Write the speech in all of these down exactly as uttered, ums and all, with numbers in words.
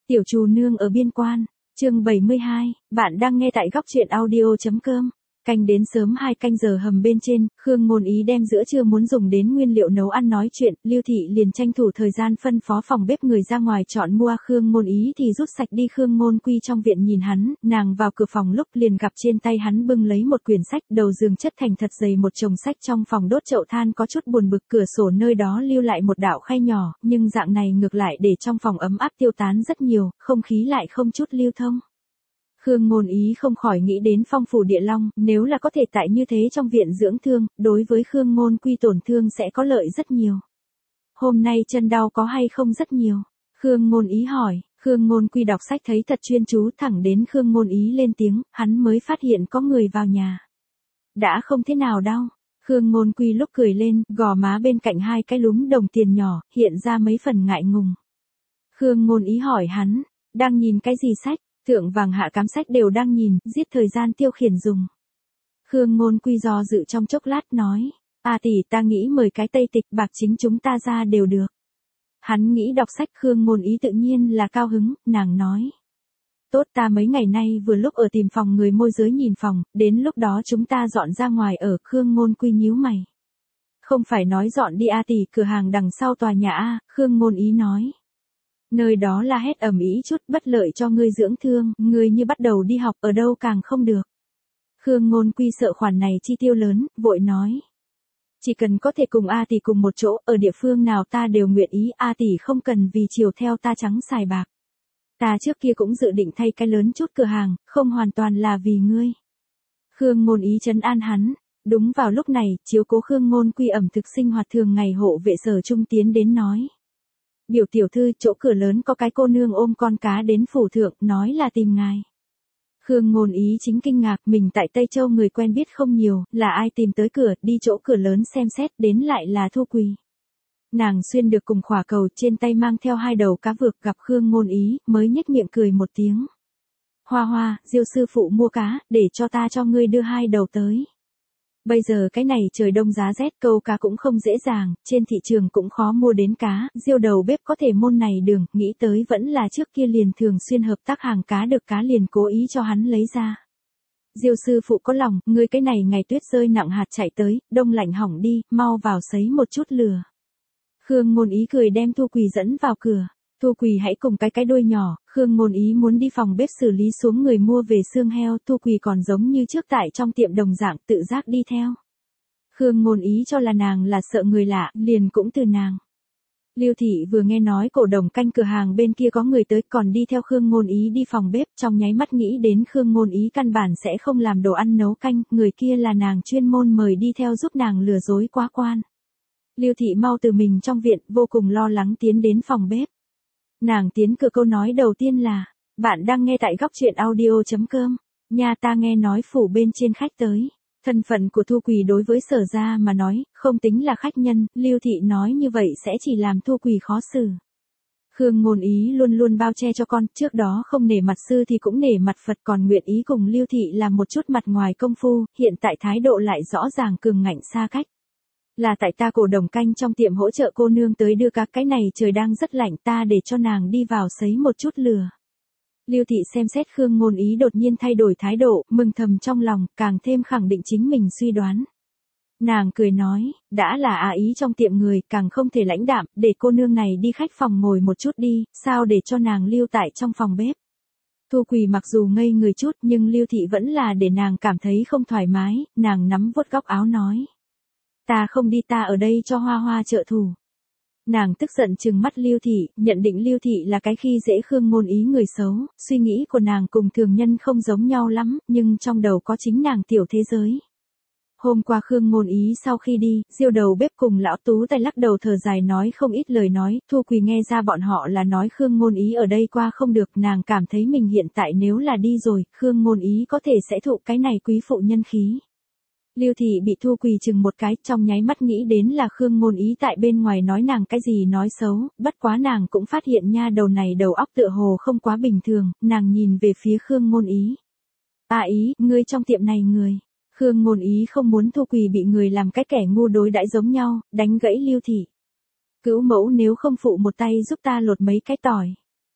Tiểu Trù Nương ở biên quan, chương bảy mươi hai, bạn đang nghe tại góc truyện audio.com. Canh đến sớm hai canh giờ hầm bên trên, Khương Ngôn Ý đem giữa trưa muốn dùng đến nguyên liệu nấu ăn nói chuyện, Lưu Thị liền tranh thủ thời gian phân phó phòng bếp người ra ngoài chọn mua. Khương Ngôn Ý thì rút sạch đi. Khương Ngôn Quy trong viện nhìn hắn, nàng vào cửa phòng lúc liền gặp trên tay hắn bưng lấy một quyển sách, đầu giường chất thành thật dày một chồng sách. Trong phòng đốt chậu than có chút buồn bực, cửa sổ nơi đó lưu lại một đạo khay nhỏ, nhưng dạng này ngược lại để trong phòng ấm áp tiêu tán rất nhiều, không khí lại không chút lưu thông. Khương Ngôn Ý không khỏi nghĩ đến Phong Phủ Địa Long, nếu là có thể tại như thế trong viện dưỡng thương, đối với Khương Ngôn Quy tổn thương sẽ có lợi rất nhiều. Hôm nay chân đau có hay không? Rất nhiều. Khương Ngôn Ý hỏi. Khương Ngôn Quy đọc sách thấy thật chuyên chú, thẳng đến Khương Ngôn Ý lên tiếng, hắn mới phát hiện có người vào nhà. Đã không thế nào đau. Khương Ngôn Quy lúc cười lên, gò má bên cạnh hai cái lúm đồng tiền nhỏ, hiện ra mấy phần ngại ngùng. Khương Ngôn Ý hỏi hắn, đang nhìn cái gì sách? Thượng vàng hạ cám sách đều đang nhìn, giết thời gian tiêu khiển dùng. Khương Ngôn Quy do dự trong chốc lát nói, à tỷ, ta nghĩ mời cái Tây Tịch bạc chính chúng ta ra đều được. Hắn nghĩ đọc sách. Khương Ngôn Ý tự nhiên là cao hứng, nàng nói. Tốt, ta mấy ngày nay vừa lúc ở tìm phòng người môi giới nhìn phòng, đến lúc đó chúng ta dọn ra ngoài ở. Khương Ngôn Quy nhíu mày. Không phải nói dọn đi a tỷ, cửa hàng đằng sau tòa nhà a. Khương Ngôn Ý nói. Nơi đó là hét ầm ĩ chút, bất lợi cho ngươi dưỡng thương, ngươi như bắt đầu đi học ở đâu càng không được. Khương Ngôn Quy sợ khoản này chi tiêu lớn, vội nói. Chỉ cần có thể cùng A tỷ cùng một chỗ, ở địa phương nào ta đều nguyện ý. A tỷ không cần vì chiều theo ta trắng xài bạc. Ta trước kia cũng dự định thay cái lớn chút cửa hàng, không hoàn toàn là vì ngươi. Khương Ngôn Ý trấn an hắn. Đúng vào lúc này, chiếu cố Khương Ngôn Quy ẩm thực sinh hoạt thường ngày hộ vệ Sở Trung tiến đến nói. Biểu tiểu thư, chỗ cửa lớn có cái cô nương ôm con cá đến phủ thượng, nói là tìm ngài. Khương Ngôn Ý chính kinh ngạc, mình tại Tây Châu người quen biết không nhiều, là ai tìm tới cửa, đi chỗ cửa lớn xem xét, đến lại là Thu Quỳ. Nàng xuyên được cùng khỏa cầu, trên tay mang theo hai đầu cá vược, gặp Khương Ngôn Ý, mới nhếch miệng cười một tiếng. Hoa Hoa, Diêu sư phụ mua cá, để cho ta cho ngươi đưa hai đầu tới. Bây giờ cái này trời đông giá rét, câu cá cũng không dễ dàng, trên thị trường cũng khó mua đến cá, Diêu đầu bếp có thể môn này đường, nghĩ tới vẫn là trước kia liền thường xuyên hợp tác hàng cá được cá liền cố ý cho hắn lấy ra. Diêu sư phụ có lòng, ngươi cái này ngày tuyết rơi nặng hạt chạy tới, đông lạnh hỏng đi, mau vào sấy một chút lửa. Khương Ngôn Ý cười đem Thu Quỳ dẫn vào cửa. Thu Quỳ hãy cùng cái cái đuôi nhỏ. Khương Ngôn Ý muốn đi phòng bếp xử lý xuống người mua về xương heo. Thu Quỳ còn giống như trước tại trong tiệm đồng dạng tự giác đi theo. Khương Ngôn Ý cho là nàng là sợ người lạ, liền cũng từ nàng. Lưu Thị vừa nghe nói cổ đồng canh cửa hàng bên kia có người tới, còn đi theo Khương Ngôn Ý đi phòng bếp, trong nháy mắt nghĩ đến Khương Ngôn Ý căn bản sẽ không làm đồ ăn nấu canh, người kia là nàng chuyên môn mời đi theo giúp nàng lừa dối quá quan. Lưu Thị mau từ mình trong viện, vô cùng lo lắng tiến đến phòng bếp. Nàng tiến cửa câu nói đầu tiên là, bạn đang nghe tại góc truyện audio.com, nhà ta nghe nói phủ bên trên khách tới. Thân phận của Thu Quỳ đối với Sở gia mà nói, không tính là khách nhân, Lưu Thị nói như vậy sẽ chỉ làm Thu Quỳ khó xử. Khương Ngôn Ý luôn luôn bao che cho con, trước đó không nể mặt sư thì cũng nể mặt Phật, còn nguyện ý cùng Lưu Thị làm một chút mặt ngoài công phu, hiện tại thái độ lại rõ ràng cường ngạnh xa cách. Là tại ta cổ đồng canh trong tiệm hỗ trợ cô nương tới đưa cá, cái này trời đang rất lạnh, ta để cho nàng đi vào sấy một chút lửa. Lưu Thị xem xét Khương Ngôn Ý đột nhiên thay đổi thái độ, mừng thầm trong lòng, càng thêm khẳng định chính mình suy đoán. Nàng cười nói, đã là á ý trong tiệm người, càng không thể lãnh đạm, để cô nương này đi khách phòng ngồi một chút đi, sao để cho nàng lưu tại trong phòng bếp. Thu Quỳ mặc dù ngây người chút, nhưng Lưu Thị vẫn là để nàng cảm thấy không thoải mái, nàng nắm vuốt góc áo nói. Ta không đi, ta ở đây cho Hoa Hoa trợ thủ. Nàng tức giận trừng mắt Lưu Thị, nhận định Lưu Thị là cái khi dễ Khương Ngôn Ý người xấu, suy nghĩ của nàng cùng thường nhân không giống nhau lắm, nhưng trong đầu có chính nàng tiểu thế giới. Hôm qua Khương Ngôn Ý sau khi đi, Diêu đầu bếp cùng lão Tú Tài lắc đầu thở dài nói không ít lời nói, Thu Quỳ nghe ra bọn họ là nói Khương Ngôn Ý ở đây qua không được, nàng cảm thấy mình hiện tại nếu là đi rồi, Khương Ngôn Ý có thể sẽ thụ cái này quý phụ nhân khí. Lưu Thị bị Thu Quỳ chừng một cái, trong nháy mắt nghĩ đến là Khương Ngôn Ý tại bên ngoài nói nàng cái gì nói xấu, bất quá nàng cũng phát hiện nha đầu này đầu óc tựa hồ không quá bình thường, nàng nhìn về phía Khương Ngôn Ý. À Ý, ngươi trong tiệm này người. Khương Ngôn Ý không muốn Thu Quỳ bị người làm cái kẻ ngu đối đãi giống nhau, đánh gãy Lưu Thị. Cữu mẫu nếu không phụ một tay giúp ta lột mấy cái tỏi.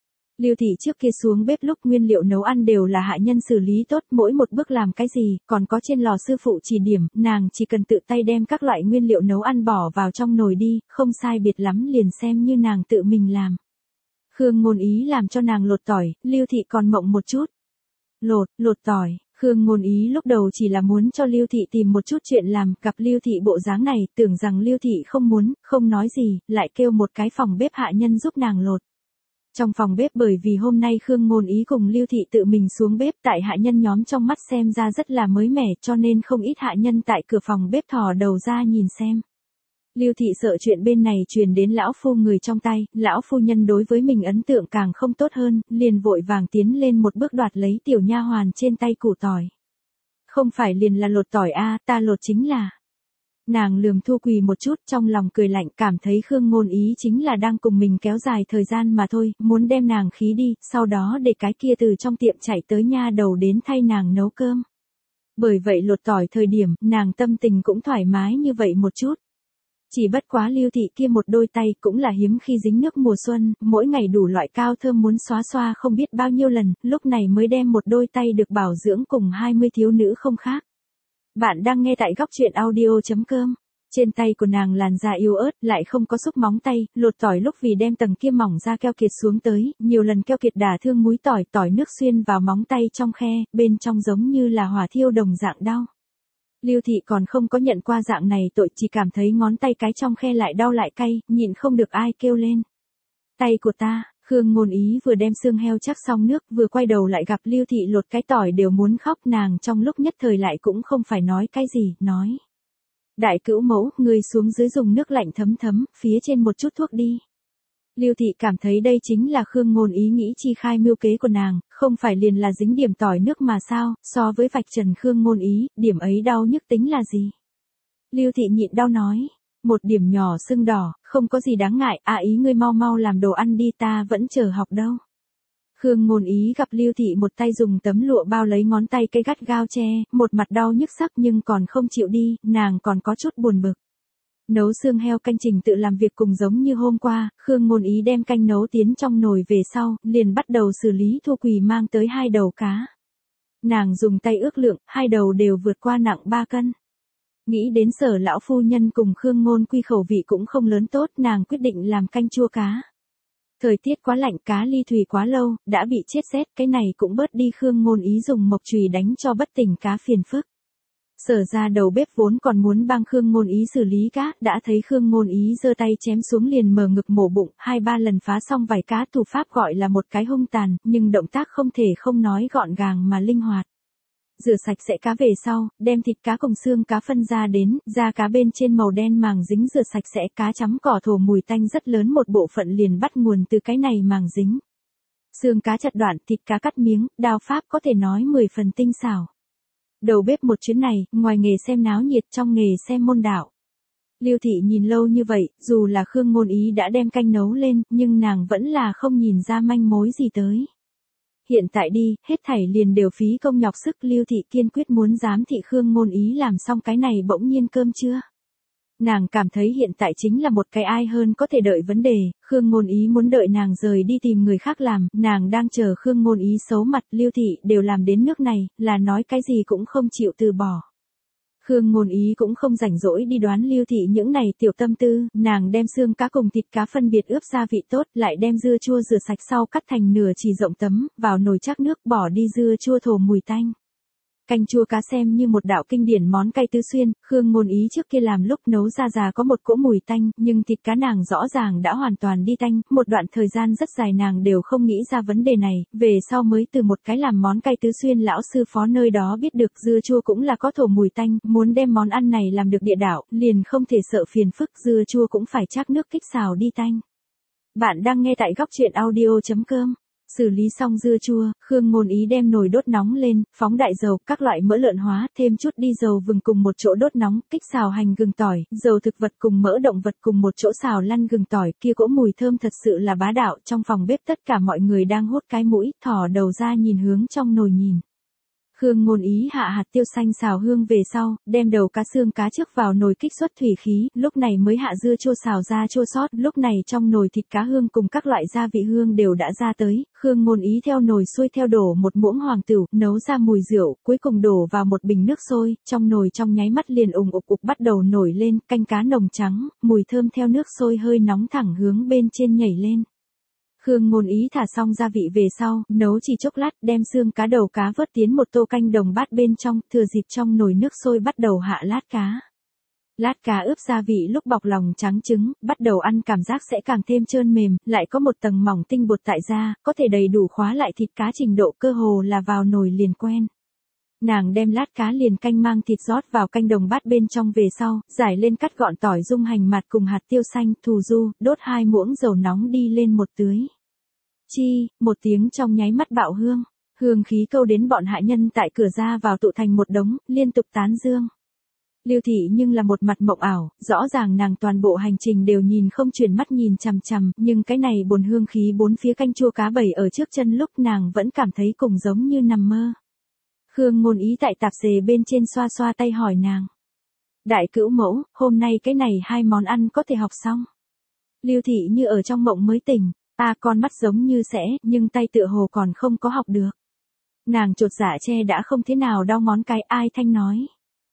Lưu Thị trước kia xuống bếp lúc nguyên liệu nấu ăn đều là hạ nhân xử lý tốt, mỗi một bước làm cái gì, còn có trên lò sư phụ chỉ điểm, nàng chỉ cần tự tay đem các loại nguyên liệu nấu ăn bỏ vào trong nồi đi, không sai biệt lắm liền xem như nàng tự mình làm. Khương Ngôn Ý làm cho nàng lột tỏi, Lưu Thị còn mộng một chút. Lột, lột tỏi, Khương Ngôn Ý lúc đầu chỉ là muốn cho Lưu Thị tìm một chút chuyện làm, gặp Lưu Thị bộ dáng này, tưởng rằng Lưu Thị không muốn, không nói gì, lại kêu một cái phòng bếp hạ nhân giúp nàng lột. Trong phòng bếp bởi vì hôm nay Khương Ngôn Ý cùng Lưu Thị tự mình xuống bếp, tại hạ nhân nhóm trong mắt xem ra rất là mới mẻ, cho nên không ít hạ nhân tại cửa phòng bếp thò đầu ra nhìn xem. Lưu Thị sợ chuyện bên này truyền đến lão phu người trong tay, lão phu nhân đối với mình ấn tượng càng không tốt hơn, liền vội vàng tiến lên một bước đoạt lấy tiểu nha hoàn trên tay củ tỏi. Không phải liền là lột tỏi a, ta lột chính là. Nàng lườm Thu Quỳ một chút, trong lòng cười lạnh, cảm thấy Khương Ngôn Ý chính là đang cùng mình kéo dài thời gian mà thôi, muốn đem nàng khí đi, sau đó để cái kia từ trong tiệm chạy tới nha đầu đến thay nàng nấu cơm. Bởi vậy lột tỏi thời điểm, nàng tâm tình cũng thoải mái như vậy một chút. Chỉ bất quá Lưu Thị kia một đôi tay cũng là hiếm khi dính nước mùa xuân, mỗi ngày đủ loại cao thơm muốn xóa xoa không biết bao nhiêu lần, lúc này mới đem một đôi tay được bảo dưỡng cùng hai mươi thiếu nữ không khác. Bạn đang nghe tại góc truyện audio chấm com. Trên tay của nàng làn da yếu ớt, lại không có xúc móng tay, lột tỏi lúc vì đem tầng kia mỏng da keo kiệt xuống tới, nhiều lần keo kiệt đả thương múi tỏi, tỏi nước xuyên vào móng tay trong khe, bên trong giống như là hỏa thiêu đồng dạng đau. Lưu Thị còn không có nhận qua dạng này tội, chỉ cảm thấy ngón tay cái trong khe lại đau lại cay, nhịn không được ai kêu lên. Tay của ta, Khương Ngôn Ý vừa đem xương heo chắc xong nước, vừa quay đầu lại gặp Lưu Thị lột cái tỏi đều muốn khóc, nàng trong lúc nhất thời lại cũng không phải nói cái gì, nói. Đại cữu mẫu, người xuống dưới dùng nước lạnh thấm thấm, phía trên một chút thuốc đi. Lưu Thị cảm thấy đây chính là Khương Ngôn Ý nghĩ chi khai mưu kế của nàng, không phải liền là dính điểm tỏi nước mà sao, so với vạch trần Khương Ngôn Ý, điểm ấy đau nhức tính là gì? Lưu Thị nhịn đau nói, một điểm nhỏ sưng đỏ, không có gì đáng ngại, à ý ngươi mau mau làm đồ ăn đi, ta vẫn chờ học đâu. Khương Ngôn Ý gặp Lưu Thị một tay dùng tấm lụa bao lấy ngón tay cây gắt gao che, một mặt đau nhức sắc nhưng còn không chịu đi, nàng còn có chút buồn bực. Nấu xương heo canh trình tự làm việc cùng giống như hôm qua, Khương Ngôn Ý đem canh nấu tiến trong nồi về sau, liền bắt đầu xử lý Thu Quỳ mang tới hai đầu cá. Nàng dùng tay ước lượng, hai đầu đều vượt qua nặng ba cân. Nghĩ đến Sở lão phu nhân cùng Khương Ngôn Quy khẩu vị cũng không lớn tốt, nàng quyết định làm canh chua cá. Thời tiết quá lạnh, cá ly thủy quá lâu, đã bị chết rét, cái này cũng bớt đi Khương Ngôn Ý dùng mộc chùy đánh cho bất tỉnh cá phiền phức. Sở ra đầu bếp vốn còn muốn bang Khương Ngôn Ý xử lý cá, đã thấy Khương Ngôn Ý giơ tay chém xuống liền mở ngực mổ bụng, hai ba lần phá xong vài cá, thủ pháp gọi là một cái hung tàn, nhưng động tác không thể không nói gọn gàng mà linh hoạt. Rửa sạch sẽ cá về sau, đem thịt cá cùng xương cá phân ra đến, da cá bên trên màu đen màng dính rửa sạch sẽ, cá chấm cỏ thổ mùi tanh rất lớn một bộ phận liền bắt nguồn từ cái này màng dính. Xương cá chặt đoạn, thịt cá cắt miếng, đao pháp có thể nói mười phần tinh xảo. Đầu bếp một chuyến này, ngoài nghề xem náo nhiệt trong nghề xem môn đạo. Lưu Thị nhìn lâu như vậy, dù là Khương Ngôn Ý đã đem canh nấu lên, nhưng nàng vẫn là không nhìn ra manh mối gì tới. Hiện tại đi, hết thảy liền đều phí công nhọc sức, Lưu Thị kiên quyết muốn giám thị Khương Ngôn Ý làm xong cái này bỗng nhiên cơm trưa. Nàng cảm thấy hiện tại chính là một cái ai hơn có thể đợi vấn đề, Khương Ngôn Ý muốn đợi nàng rời đi tìm người khác làm, nàng đang chờ Khương Ngôn Ý xấu mặt, Lưu Thị đều làm đến nước này, là nói cái gì cũng không chịu từ bỏ. Khương Ngôn Ý cũng không rảnh rỗi đi đoán Lưu Thị những này tiểu tâm tư, nàng đem xương cá cùng thịt cá phân biệt ướp gia vị tốt, lại đem dưa chua rửa sạch sau cắt thành nửa chỉ rộng tấm, vào nồi trắc nước bỏ đi dưa chua thổ mùi tanh. Canh chua cá xem như một đạo kinh điển món cay tứ xuyên, Khương Ngôn Ý trước kia làm lúc nấu ra già có một cỗ mùi tanh, nhưng thịt cá nàng rõ ràng đã hoàn toàn đi tanh, một đoạn thời gian rất dài nàng đều không nghĩ ra vấn đề này, về sau mới từ một cái làm món cay tứ xuyên lão sư phó nơi đó biết được dưa chua cũng là có thổ mùi tanh, muốn đem món ăn này làm được địa đạo, liền không thể sợ phiền phức, dưa chua cũng phải trắc nước kích xào đi tanh. Bạn đang nghe tại góc truyện audio chấm com. Xử lý xong dưa chua, Khương Ngôn Ý đem nồi đốt nóng lên, phóng đại dầu, các loại mỡ lợn hóa, thêm chút đi dầu vừng cùng một chỗ đốt nóng, kích xào hành gừng tỏi, dầu thực vật cùng mỡ động vật cùng một chỗ xào lăn gừng tỏi, kia cỗ mùi thơm thật sự là bá đạo, trong phòng bếp tất cả mọi người đang hốt cái mũi, thò đầu ra nhìn hướng trong nồi nhìn. Khương Ngôn Ý hạ hạt tiêu xanh xào hương về sau, đem đầu cá xương cá trước vào nồi kích xuất thủy khí, lúc này mới hạ dưa chua xào ra chua sót, lúc này trong nồi thịt cá hương cùng các loại gia vị hương đều đã ra tới, Khương Ngôn Ý theo nồi xuôi theo đổ một muỗng hoàng tửu, nấu ra mùi rượu, cuối cùng đổ vào một bình nước sôi, trong nồi trong nháy mắt liền ùng ục ục bắt đầu nổi lên, canh cá nồng trắng, mùi thơm theo nước sôi hơi nóng thẳng hướng bên trên nhảy lên. Khương Ngôn Ý thả xong gia vị về sau, nấu chỉ chốc lát, đem xương cá đầu cá vớt tiến một tô canh đồng bát bên trong, thừa dịp trong nồi nước sôi bắt đầu hạ lát cá. Lát cá ướp gia vị lúc bọc lòng trắng trứng, bắt đầu ăn cảm giác sẽ càng thêm trơn mềm, lại có một tầng mỏng tinh bột tại da, có thể đầy đủ khóa lại thịt cá trình độ cơ hồ là vào nồi liền quen. Nàng đem lát cá liền canh mang thịt rót vào canh đồng bát bên trong về sau, giải lên cắt gọn tỏi dung hành mạt cùng hạt tiêu xanh, thù du, đốt hai muỗng dầu nóng đi lên một tưới. Chi, một tiếng trong nháy mắt bạo hương, hương khí câu đến bọn hạ nhân tại cửa ra vào tụ thành một đống, liên tục tán dương. Lưu Thị nhưng là một mặt mộng ảo, rõ ràng nàng toàn bộ hành trình đều nhìn không chuyển mắt nhìn chằm chằm, nhưng cái này bồn hương khí bốn phía canh chua cá bầy ở trước chân lúc nàng vẫn cảm thấy cùng giống như nằm mơ. Khương Ngôn Ý tại tạp dề bên trên xoa xoa tay hỏi nàng. Đại cữu mẫu, hôm nay cái này hai món ăn có thể học xong. Lưu Thị như ở trong mộng mới tỉnh, ta con mắt giống như sẽ, nhưng tay tựa hồ còn không có học được. Nàng chột dạ che đã không thế nào đau ngón cái, ai thanh nói.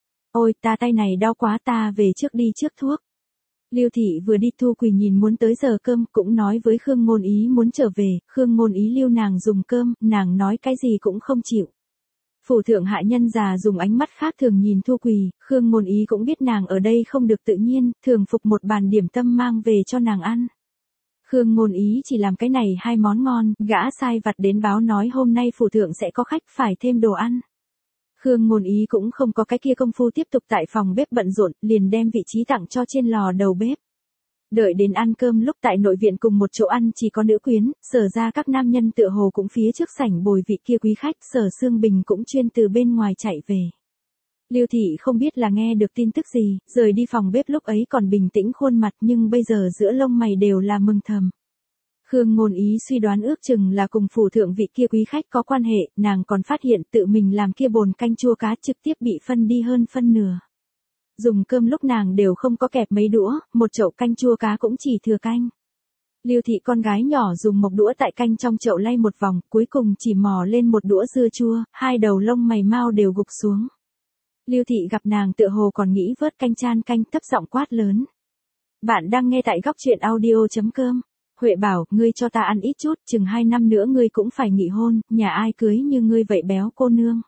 Ôi ta tay này đau quá, ta về trước đi trước thuốc. Lưu Thị vừa đi, Thu Quỳ nhìn muốn tới giờ cơm cũng nói với Khương Ngôn Ý muốn trở về, Khương Ngôn Ý lưu nàng dùng cơm, nàng nói cái gì cũng không chịu. Phủ thượng hạ nhân già dùng ánh mắt khác thường nhìn Thu Quỳ, Khương Ngôn Ý cũng biết nàng ở đây không được tự nhiên, thường phục một bàn điểm tâm mang về cho nàng ăn. Khương Ngôn Ý chỉ làm cái này hai món ngon, gã sai vặt đến báo nói hôm nay phủ thượng sẽ có khách phải thêm đồ ăn. Khương Ngôn Ý cũng không có cái kia công phu tiếp tục tại phòng bếp bận rộn, liền đem vị trí tặng cho trên lò đầu bếp. Đợi đến ăn cơm lúc tại nội viện cùng một chỗ ăn chỉ có nữ quyến, Sở ra các nam nhân tựa hồ cũng phía trước sảnh bồi vị kia quý khách, Sở Sương Bình cũng chuyên từ bên ngoài chạy về. Lưu Thị không biết là nghe được tin tức gì, rời đi phòng bếp lúc ấy còn bình tĩnh khuôn mặt nhưng bây giờ giữa lông mày đều là mừng thầm. Khương Ngôn Ý suy đoán ước chừng là cùng phủ thượng vị kia quý khách có quan hệ, nàng còn phát hiện tự mình làm kia bồn canh chua cá trực tiếp bị phân đi hơn phân nửa. Dùng cơm lúc nàng đều không có kẹp mấy đũa, một chậu canh chua cá cũng chỉ thừa canh. Lưu Thị con gái nhỏ dùng một đũa tại canh trong chậu lay một vòng, cuối cùng chỉ mò lên một đũa dưa chua, hai đầu lông mày mau đều gục xuống. Lưu Thị gặp nàng tựa hồ còn nghĩ vớt canh chan canh, thấp giọng quát lớn. Bạn đang nghe tại góc truyện audio chấm com. Huệ bảo, ngươi cho ta ăn ít chút, chừng hai năm nữa ngươi cũng phải nghị hôn, nhà ai cưới như ngươi vậy béo cô nương.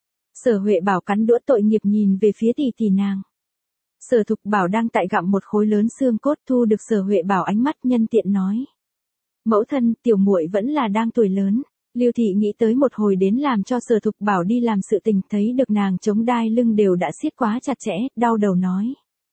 Sở Huệ bảo cắn đũa tội nghiệp nhìn về phía tỷ tỷ nàng. Sở Thục Bảo đang tại gặm một khối lớn xương cốt, thu được Sở Huệ bảo ánh mắt nhân tiện nói. Mẫu thân, tiểu muội vẫn là đang tuổi lớn. Lưu Thị nghĩ tới một hồi đến làm cho Sở Thục Bảo đi làm sự tình, thấy được nàng chống đai lưng đều đã siết quá chặt chẽ, đau đầu nói.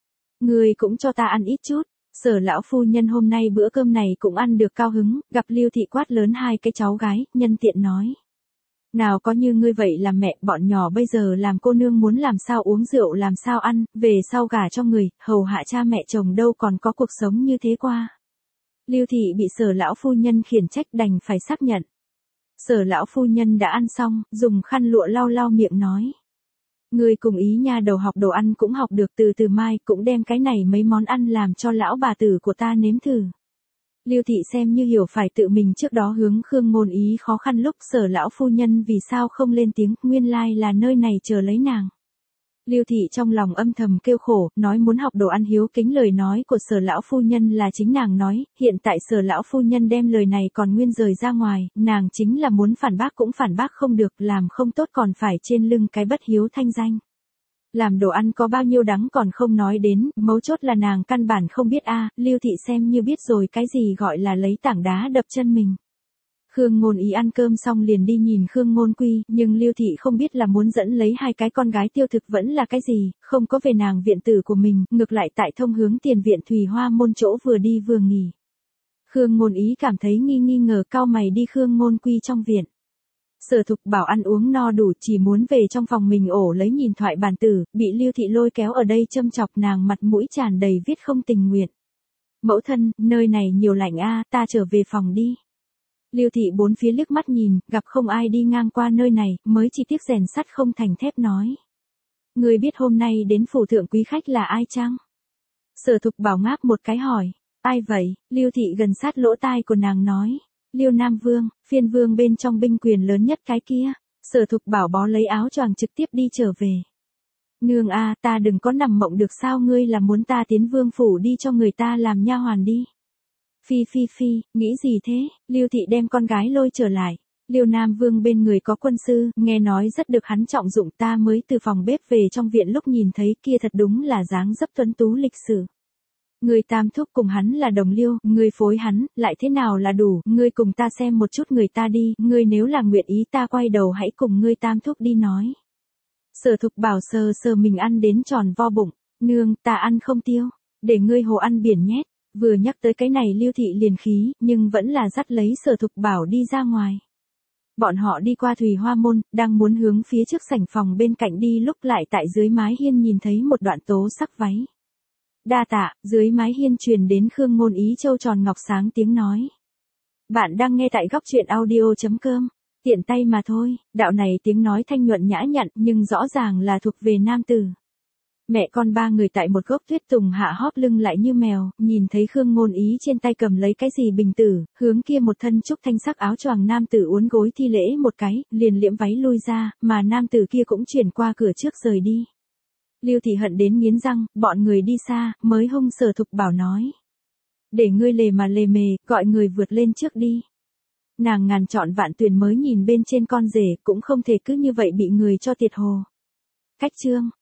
Ngươi cũng cho ta ăn ít chút. Sở lão phu nhân hôm nay bữa cơm này cũng ăn được cao hứng, gặp Lưu Thị quát lớn hai cái cháu gái, nhân tiện nói. Nào có như ngươi vậy làm mẹ, bọn nhỏ bây giờ làm cô nương muốn làm sao uống rượu làm sao ăn, về sau gả cho người, hầu hạ cha mẹ chồng đâu còn có cuộc sống như thế qua. Lưu Thị bị Sở lão phu nhân khiển trách đành phải xác nhận. Sở lão phu nhân đã ăn xong, dùng khăn lụa lau lau miệng nói. Ngươi cùng Ý nha đầu học đồ ăn cũng học được, từ từ mai cũng đem cái này mấy món ăn làm cho lão bà tử của ta nếm thử. Lưu Thị xem như hiểu phải tự mình trước đó hướng Khương Ngôn Ý khó khăn lúc Sở lão phu nhân vì sao không lên tiếng, nguyên lai là nơi này chờ lấy nàng. Lưu Thị trong lòng âm thầm kêu khổ, nói muốn học đồ ăn hiếu kính lời nói của Sở lão phu nhân là chính nàng nói, hiện tại Sở lão phu nhân đem lời này còn nguyên rời ra ngoài, nàng chính là muốn phản bác cũng phản bác không được, làm không tốt còn phải trên lưng cái bất hiếu thanh danh. Làm đồ ăn có bao nhiêu đắng còn không nói đến, mấu chốt là nàng căn bản không biết a. Lưu Thị xem như biết rồi cái gì gọi là lấy tảng đá đập chân mình. Khương Ngôn Ý ăn cơm xong liền đi nhìn Khương Ngôn Quy, nhưng Lưu Thị không biết là muốn dẫn lấy hai cái con gái tiêu thực vẫn là cái gì, không có về nàng viện tử của mình, ngược lại tại thông hướng tiền viện Thùy Hoa môn chỗ vừa đi vừa nghỉ. Khương Ngôn Ý cảm thấy nghi nghi ngờ cau mày đi Khương Ngôn Quy trong viện. Sở Thục Bảo ăn uống no đủ chỉ muốn về trong phòng mình ổ lấy nhìn thoại bản tử, bị Lưu Thị lôi kéo ở đây châm chọc nàng mặt mũi tràn đầy viết không tình nguyện. Mẫu thân, nơi này nhiều lạnh a, ta trở về phòng đi. Lưu Thị bốn phía liếc mắt nhìn, gặp không ai đi ngang qua nơi này, mới chỉ tiếc rèn sắt không thành thép nói. Ngươi biết hôm nay đến phủ thượng quý khách là ai chăng? Sở Thục Bảo ngáp một cái hỏi. Ai vậy? Lưu Thị gần sát lỗ tai của nàng nói. Liêu Nam Vương, phiên vương bên trong binh quyền lớn nhất cái kia. Sở Thục Bảo bó lấy áo choàng trực tiếp đi trở về. Nương a, ta đừng có nằm mộng được sao, ngươi là muốn ta tiến vương phủ đi cho người ta làm nha hoàn đi. Phi phi phi, nghĩ gì thế? Lưu Thị đem con gái lôi trở lại. Liêu Nam Vương bên người có quân sư, nghe nói rất được hắn trọng dụng, ta mới từ phòng bếp về trong viện lúc nhìn thấy kia thật đúng là dáng dấp tuấn tú lịch sử. Người tam thúc cùng hắn là đồng liêu, người phối hắn, lại thế nào là đủ, ngươi cùng ta xem một chút người ta đi, ngươi nếu là nguyện ý ta quay đầu hãy cùng ngươi tam thúc đi nói. Sở Thục Bảo sờ sờ mình ăn đến tròn vo bụng, nương, ta ăn không tiêu, để ngươi hồ ăn biển nhét. Vừa nhắc tới cái này Lưu Thị liền khí, nhưng vẫn là dắt lấy Sở Thục Bảo đi ra ngoài. Bọn họ đi qua Thùy Hoa Môn, đang muốn hướng phía trước sảnh phòng bên cạnh đi lúc lại tại dưới mái hiên nhìn thấy một đoạn tố sắc váy. Đa tạ, dưới mái hiên truyền đến Khương Ngôn Ý trâu tròn ngọc sáng tiếng nói. Bạn đang nghe tại góc truyện audio chấm com, tiện tay mà thôi, đạo này tiếng nói thanh nhuận nhã nhặn nhưng rõ ràng là thuộc về nam tử. Mẹ con ba người tại một gốc tuyết tùng hạ hóp lưng lại như mèo, nhìn thấy Khương Ngôn Ý trên tay cầm lấy cái gì bình tử, hướng kia một thân trúc thanh sắc áo choàng nam tử uốn gối thi lễ một cái, liền liễm váy lui ra, mà nam tử kia cũng chuyển qua cửa trước rời đi. Lưu Thị hận đến nghiến răng, bọn người đi xa, mới hung Sở Thục Bảo nói. Để ngươi lề mà lề mề, gọi người vượt lên trước đi. Nàng ngàn chọn vạn tuyển mới nhìn bên trên con rể, cũng không thể cứ như vậy bị người cho tiệt hồ. Cách chương.